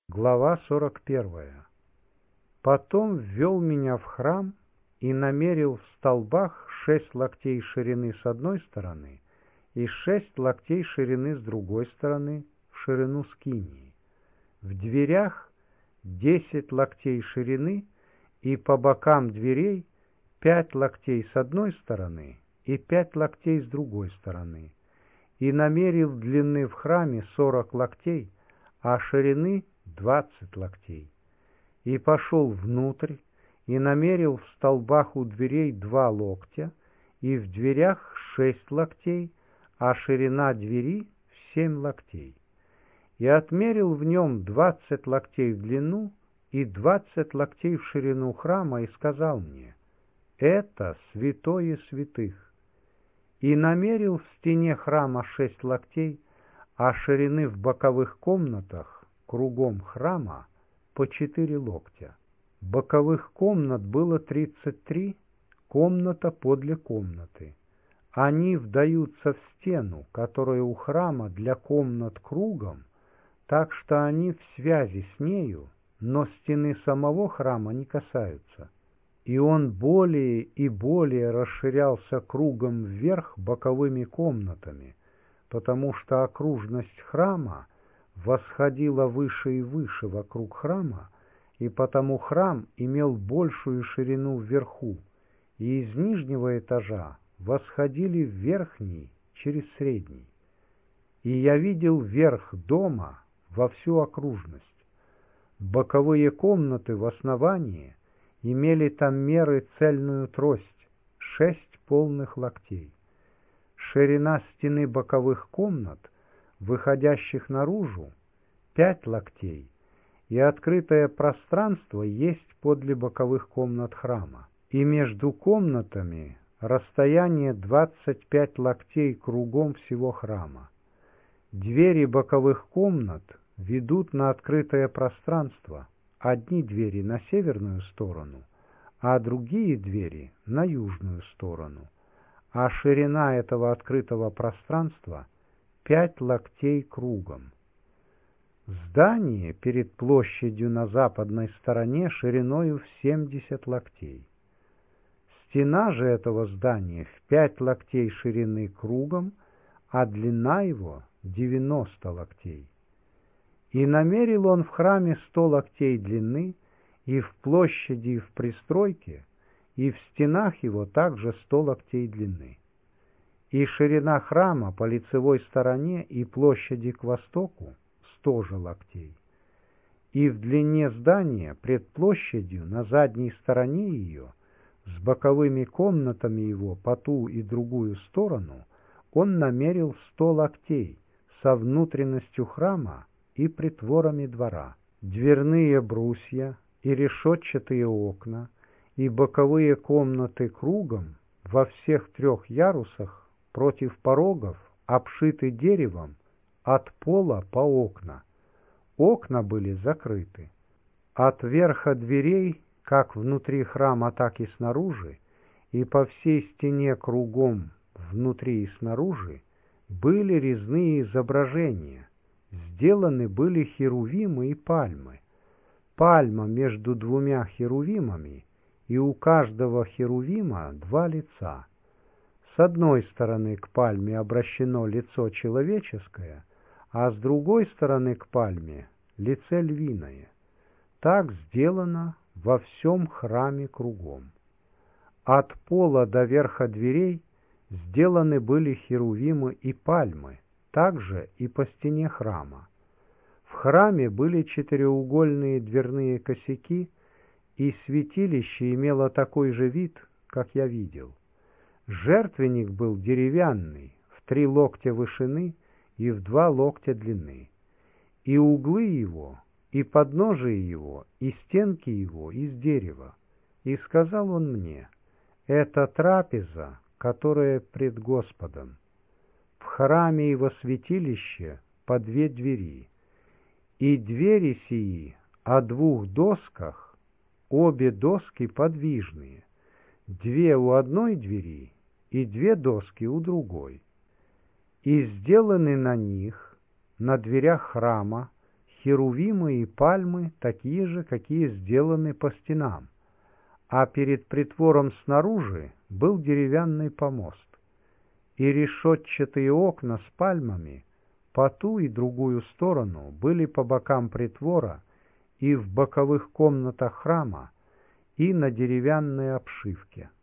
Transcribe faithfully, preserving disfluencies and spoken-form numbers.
Глава сорок первая. Потом ввел меня в храм и намерил в столбах шесть локтей ширины с одной стороны и шесть локтей ширины с другой стороны в ширину скинии. В дверях десять локтей ширины и по бокам дверей пять локтей с одной стороны и пять локтей с другой стороны. И намерил длины в храме сорок локтей, а ширины двадцать локтей. И пошел внутрь, и намерил в столбах у дверей два локтя, и в дверях шесть локтей, а ширина двери семь локтей. И отмерил в нем двадцать локтей в длину и двадцать локтей в ширину храма, и сказал мне: «Это святое святых». И намерил в стене храма шесть локтей, а ширины в боковых комнатах кругом храма по четыре локтя. Боковых комнат было тридцать три, комната подле комнаты. Они вдаются в стену, которая у храма для комнат кругом, так что они в связи с нею, но стены самого храма не касаются. И он более и более расширялся кругом вверх боковыми комнатами, потому что окружность храма восходила выше и выше вокруг храма, и потому храм имел большую ширину вверху, и из нижнего этажа восходили в верхний через средний. И я видел верх дома во всю окружность. Боковые комнаты в основании имели там меры цельную трость, шесть полных локтей. Ширина стены боковых комнат, выходящих наружу, пять локтей, и открытое пространство есть подле боковых комнат храма. И между комнатами расстояние двадцать пять локтей кругом всего храма. Двери боковых комнат ведут на открытое пространство, одни двери на северную сторону, а другие двери на южную сторону, а ширина этого открытого пространства пять локтей кругом. Здание перед площадью на западной стороне шириною в семьдесят локтей. Стена же этого здания в пять локтей ширины кругом, а длина его девяносто локтей. И намерил он в храме сто локтей длины, и в площади, и в пристройке, и в стенах его также сто локтей длины. И ширина храма по лицевой стороне и площади к востоку сто же локтей. И в длине здания пред площадью на задней стороне ее, с боковыми комнатами его по ту и другую сторону, он намерил сто локтей со внутренностью храма и притворами двора, дверные брусья и решетчатые окна, и боковые комнаты кругом во всех трех ярусах против порогов обшиты деревом от пола по окна. Окна были закрыты. От верха дверей, как внутри храма, так и снаружи, и по всей стене кругом, внутри и снаружи, были резные изображения. Сделаны были херувимы и пальмы. Пальма между двумя херувимами, и у каждого херувима два лица. С одной стороны к пальме обращено лицо человеческое, а с другой стороны к пальме лице львиное. Так сделано во всем храме кругом. От пола до верха дверей сделаны были херувимы и пальмы, также и по стене храма. В храме были четыреугольные дверные косяки, и святилище имело такой же вид, как я видел. Жертвенник был деревянный, в три локтя вышины и в два локтя длины. И углы его, и подножие его, и стенки его из дерева. И сказал он мне: «Это трапеза, которая пред Господом. В храме и во святилище по две двери, и двери сии о двух досках, обе доски подвижные, две у одной двери и две доски у другой. И сделаны на них, на дверях храма, херувимы и пальмы такие же, какие сделаны по стенам, а перед притвором снаружи был деревянный помост, и решетчатые окна с пальмами по ту и другую сторону были по бокам притвора и в боковых комнатах храма, и на деревянной обшивке.